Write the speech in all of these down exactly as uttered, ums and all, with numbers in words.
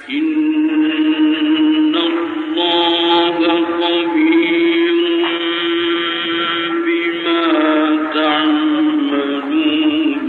إن الله خبير بما تعملون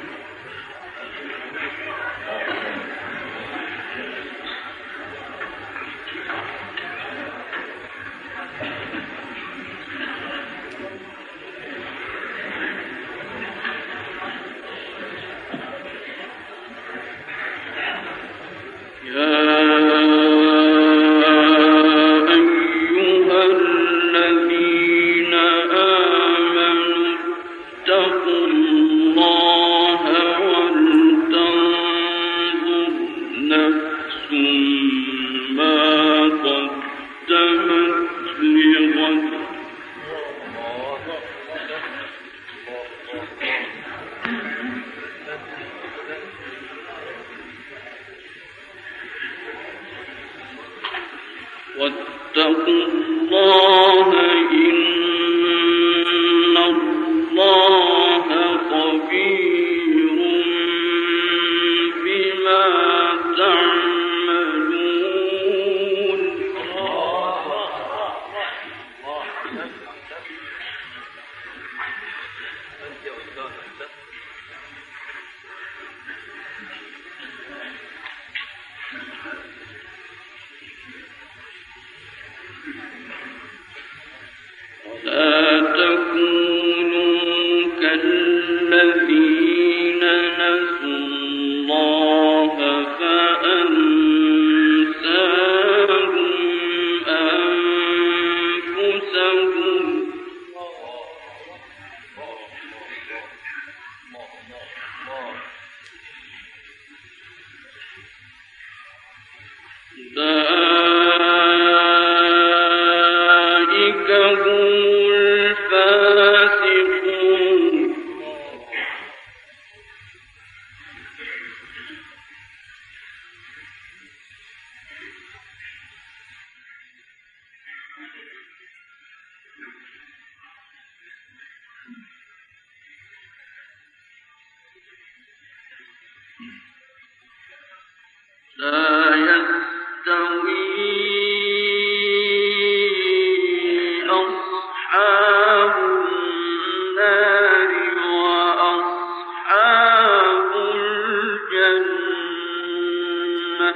واتقوا الله إن الله خبير بما تعملون ولا تكونوا كالذين نسوا الله فأنساهم أنفسهم أولئك هم الفاسقون لا يستوي أصحاب النار وأصحاب الجنة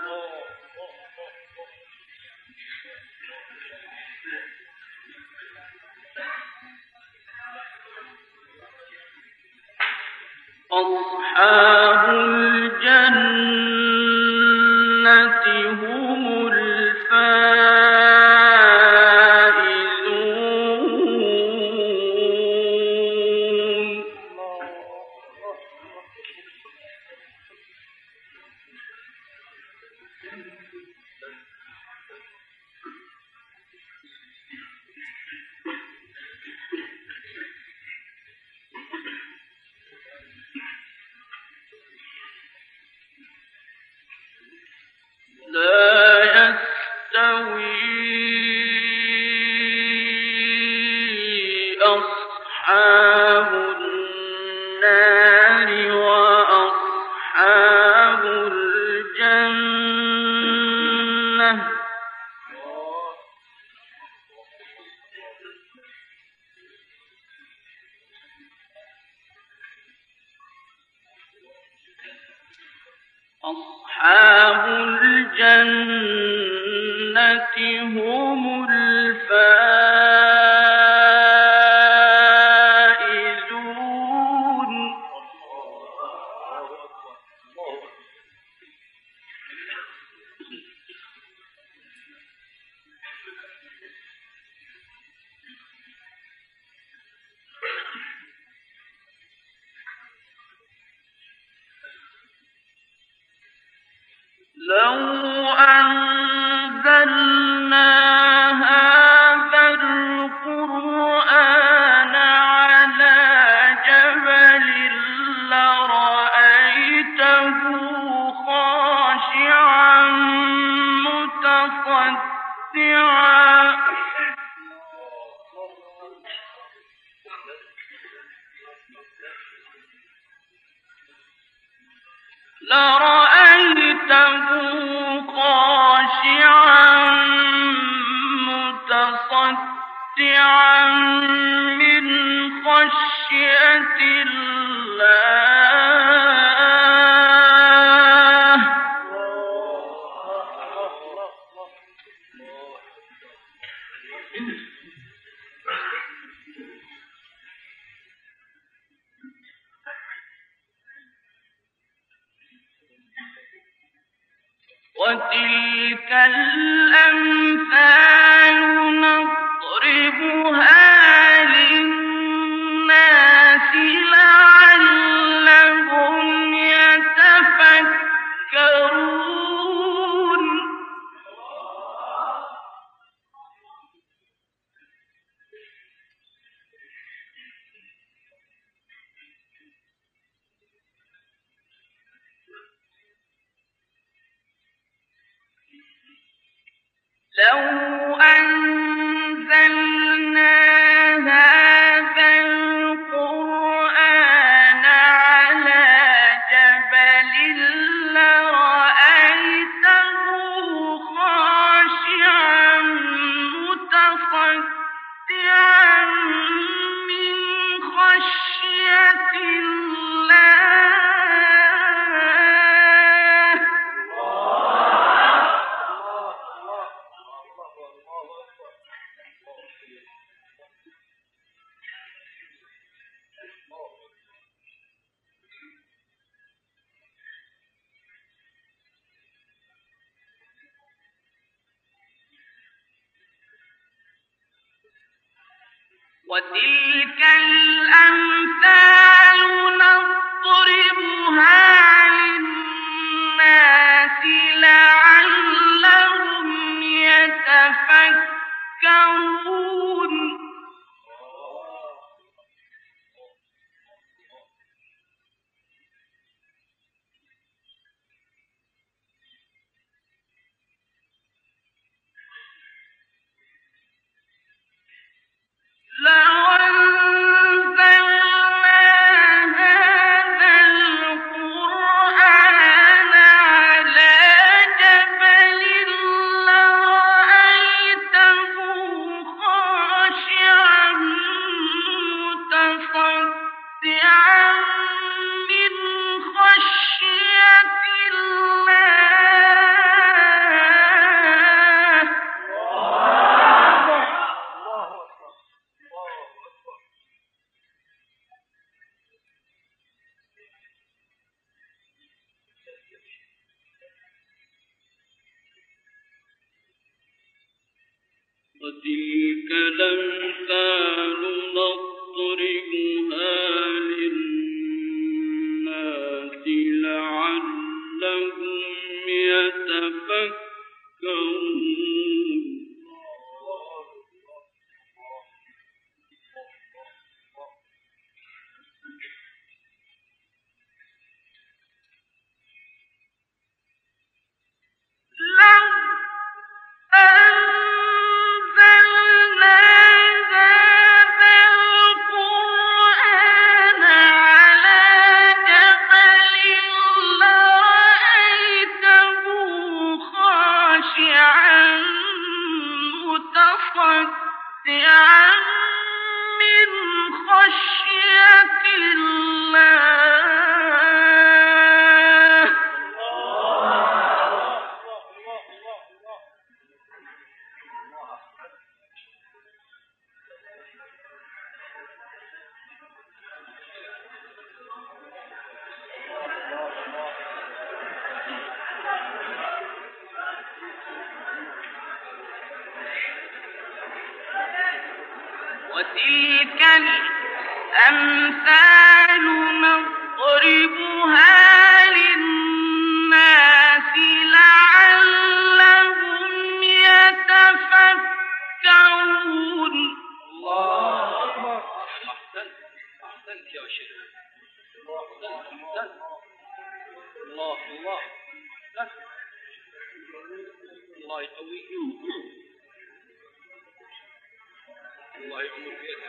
أصحاب الجنة هم الفائزون لا يستوي أصحاب النار وأصحاب الجنة أصحاب الجنة هم الفائزون لو أنزلنا هذا القرآن على جبل لرأيته خاشعا متصدعا لرأيته خاشعا متصدعا من خشية الله. وتلك الأمثال نضربها للناس لعلهم يتفكرون. لو أنزلنا هذا القرآن على جبل لرأيته خاشعا متصدعا من خشية الله. وتلك الأمثال نضربها للناس لعلهم يتفكرون. لو أنزلنا هذا القرآن على جبل لرأيته خاشعا متصدعا من خشية الله. وتلك الأمثال نضربها للناس لعلهم يتفكرون. لو أنزلنا هذا القرآن على جبل لرأيته خاشعا متصدعا من خشية الله. وتلك الأمثال نضربها للناس لعلهم يتفكرون. الله أكبر. أحسنت أحسنت يا شيخ. أحسنت. الله الله أحسنت. الله يقويك. الله يعمر بيدك.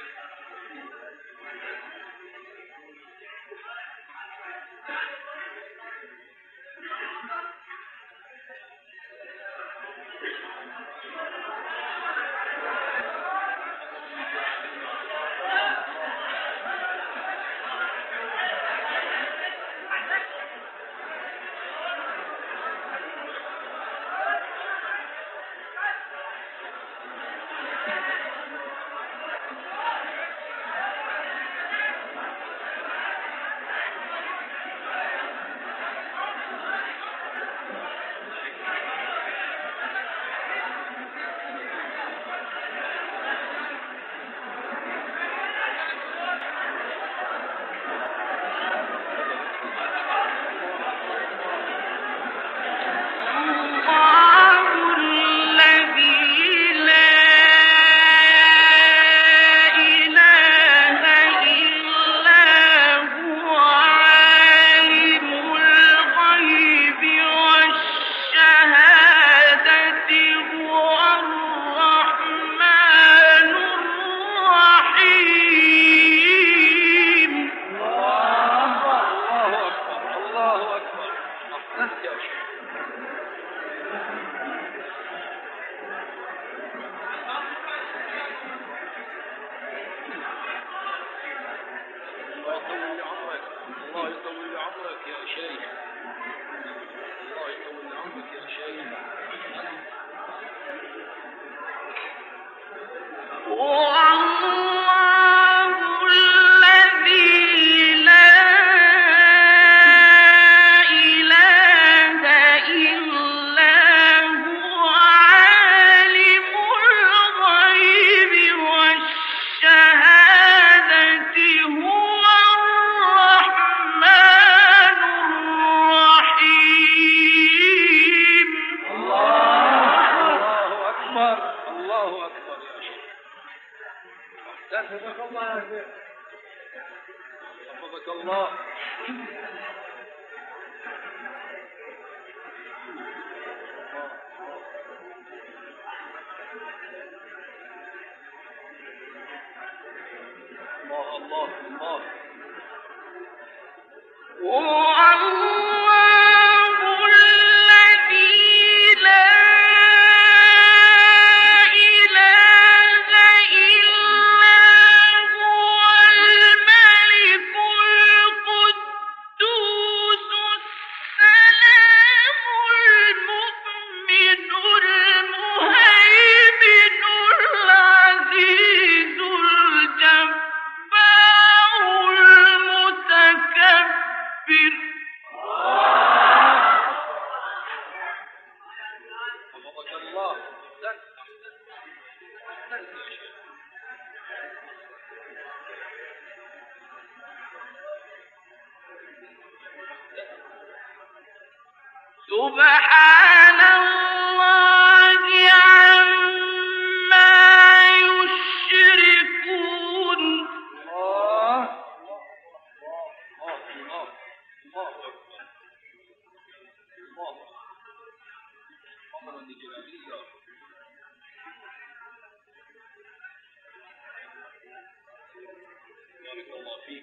سبحان الله عما يشركون. الله الله الله أكبر الله أمر جلالية. بارك الله فيك.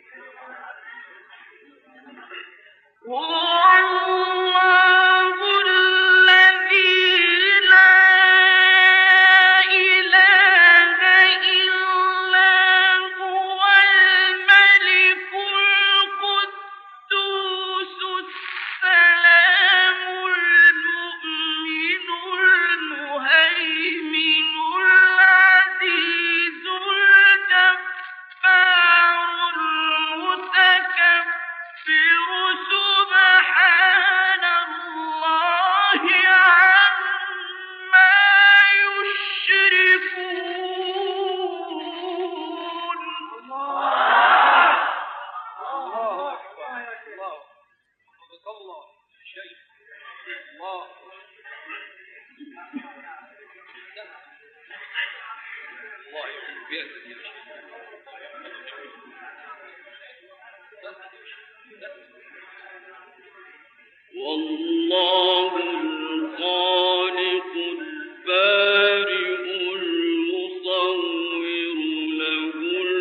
والله الخالق البارئ المصور له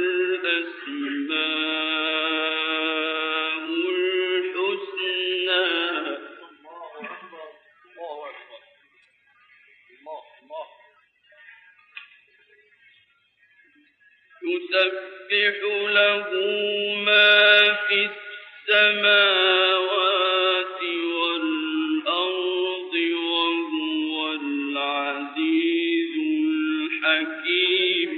الأسماء الحسنى. الله أكبر الله الله. يسبح له ما في السماوات والأرض وهو العزيز الحكيم.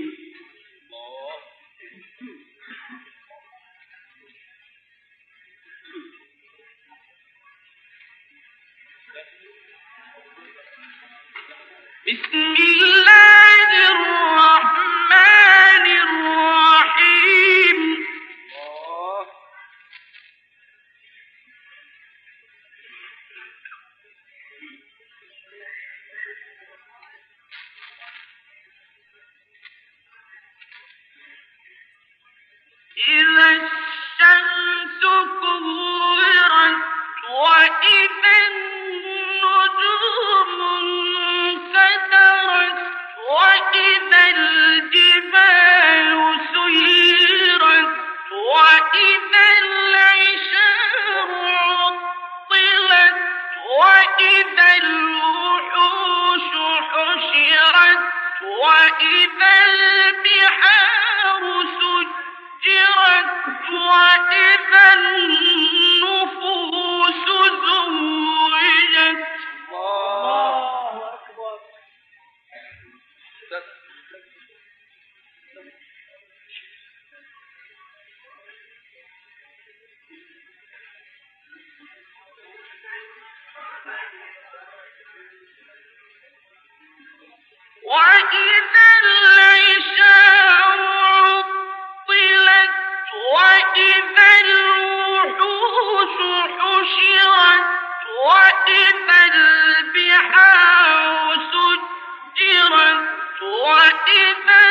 بسم الله الرحمن الرحيم. إذا الشمس كورت وإذا النجوم انكدرت وإذا الجبال سيرت وإذا العشار عطلت وإذا الوحوش حشرت وإذا البحار سجرت وإذا النفوس زوجت. الله أكبر. وإذا العشار عطلت وإذا الوحوش حشرت وإذا البحار سجرت وإذا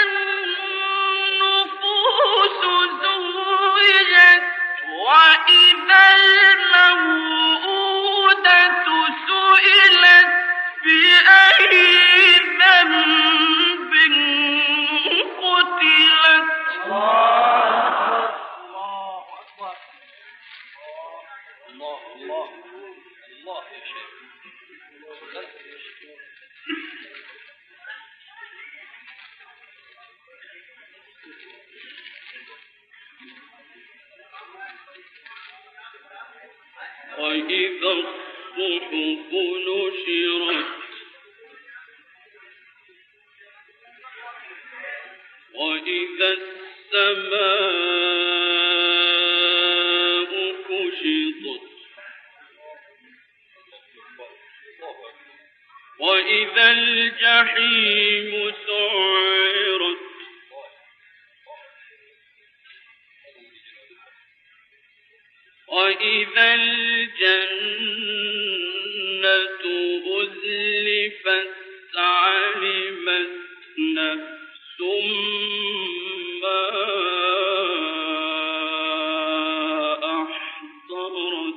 النفوس زوجت وإذا الموءودة سئلت بأي ذنب قتلت الله الله الله يا شيخ أحسنت يا شيخ وإذا الصحف نشرت وإذا السماء كشطت وإذا الجحيم سعرت وإذا الجنة أزلفت علمت نفس ما أحضرت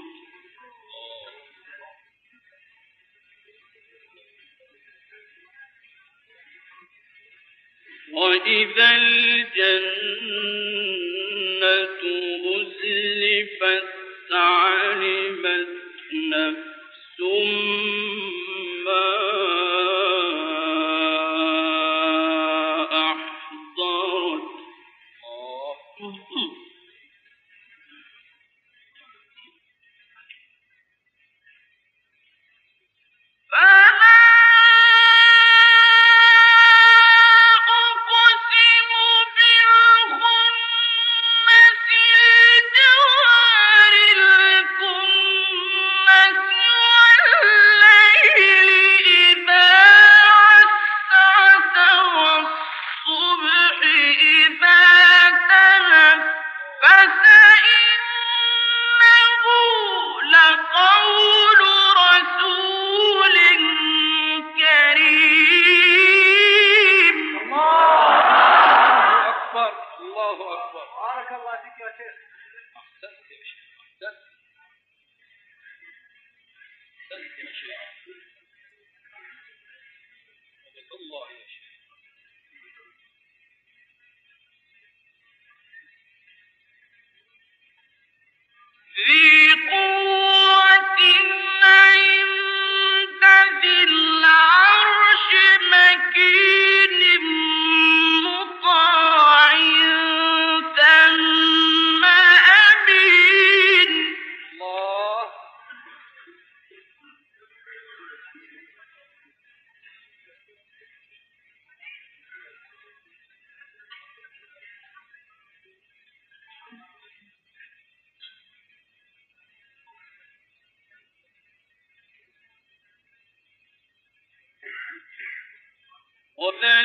وإذا الجنة أزلفت علمت نفس ما أحضرت فلا أقسم بالخنس الجوار الكنس والليل إذا عسعس والصبح إذا تنفس إنه لقول رسول كريم الله أكبر الله أكبر بارك الله فيك يا شيخ أحسنت يا شيخ أحسنت أحسنت يا شيخ بارك الله يا شيخ ذي قوة عند ذي العرش مكين مطاع ثم أمين الله وذا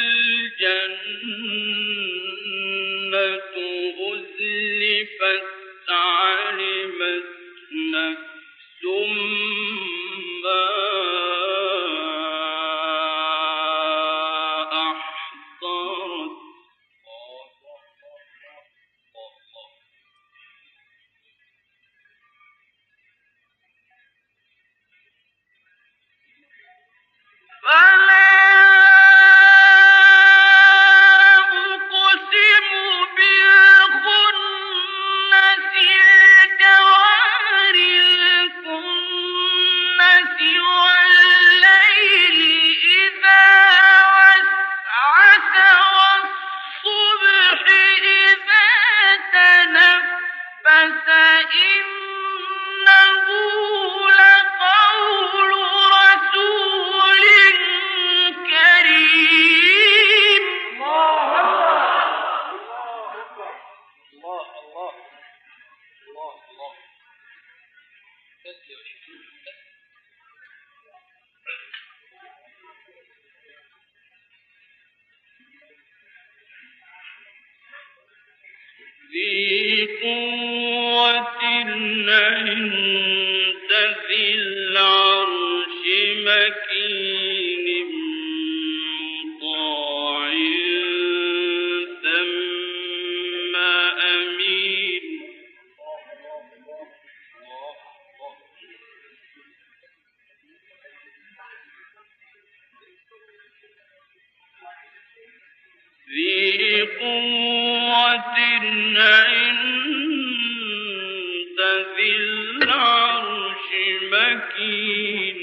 الجنة أزلفت علمت نفس ما أحضرت فلا أقسم بالخنس ذي قوة عند ذي العرش مكين مطاع ثم أمين. ذي قوة عند ذي العرش مكين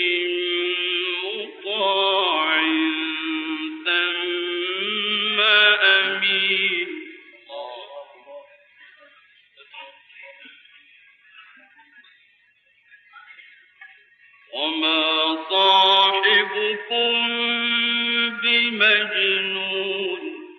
مطاع ثم أمين. وما صاحبكم بمجنون.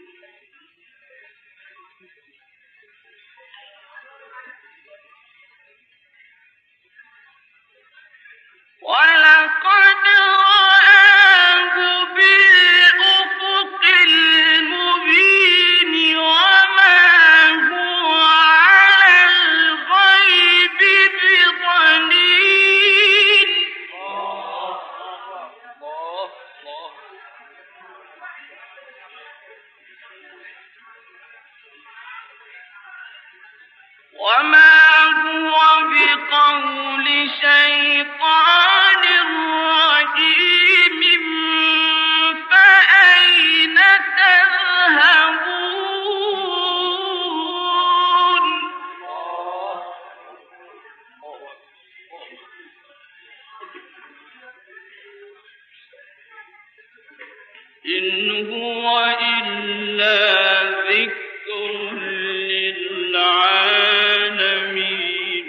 ولقد رآه بالأفق المبين وما هو على الغيب بضنين. وما هو بقول شيطان رجيم فأين تذهبون. إن هو إلا ذكر للعالمين.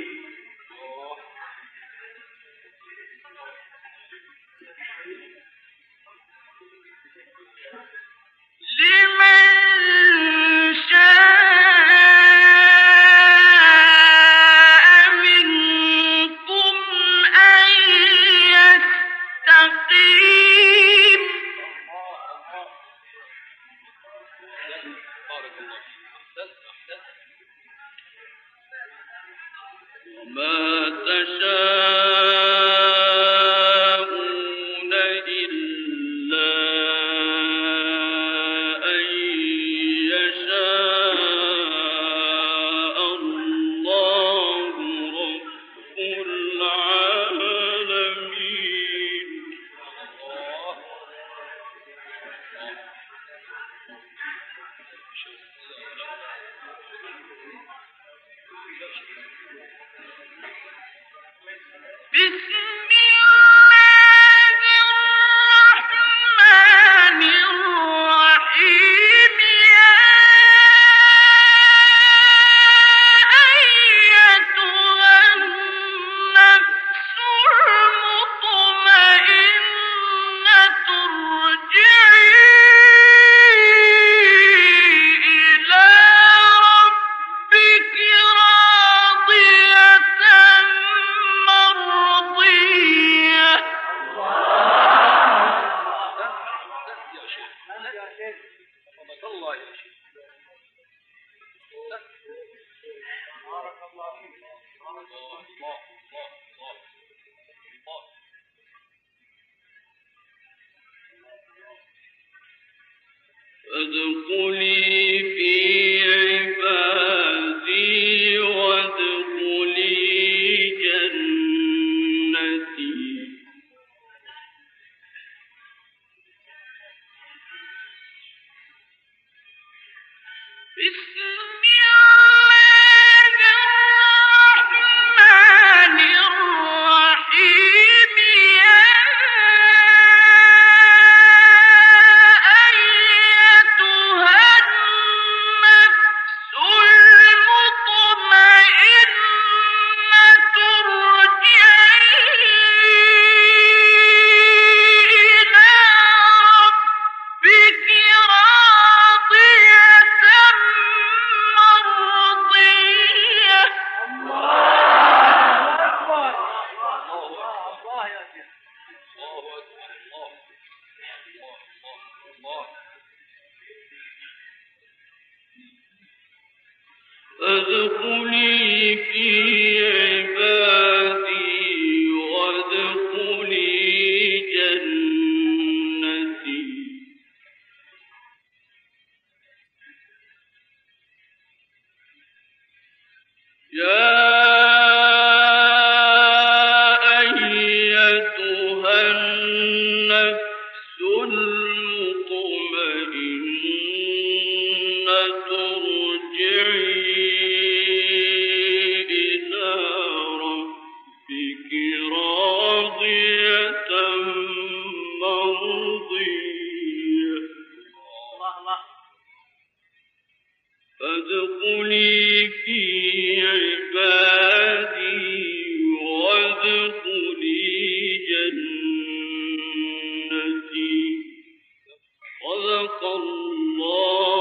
لمن شاء منكم أن يستقيم. وما تشاءون إلا أن يشاء الله رب العالمين. بسم الله الرحمن الرحيم. يا أيتها النفس المطمئنة ارجعي إلى ربك راضية مرضية. الله يا شيخ. بارك الله فيك. الله الله الله الله. فادخلي في عبادي وادخلي جنتي. بسم الله الرحمن الرحيم. يا أيتها النفس المطمئنة ارجعي إلى ربك راضية مرضية. فادخلي في عبادي وادخلي جنتي. يا أيتها النفس المطمئنة ارجعي إلى ربك راضية مرضية فادخلي في عبادي وادخلي جنتي. صدق الله